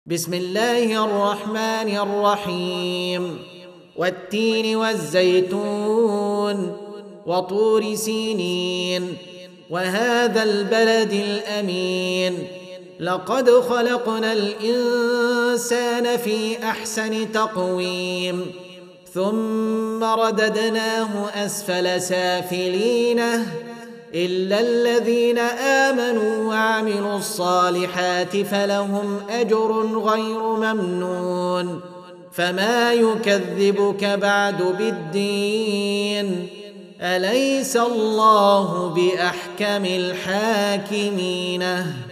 بسم الله الرحمن الرحيم والتين والزيتون وطور سينين وهذا البلد الأمين لقد خلقنا الإنسان في أحسن تقويم ثم رددناه أسفل سافلينه إلا الذين آمنوا وعملوا الصالحات فلهم أجر غير ممنون فما يكذبك بعد بالدين أليس الله بأحكم الحاكمين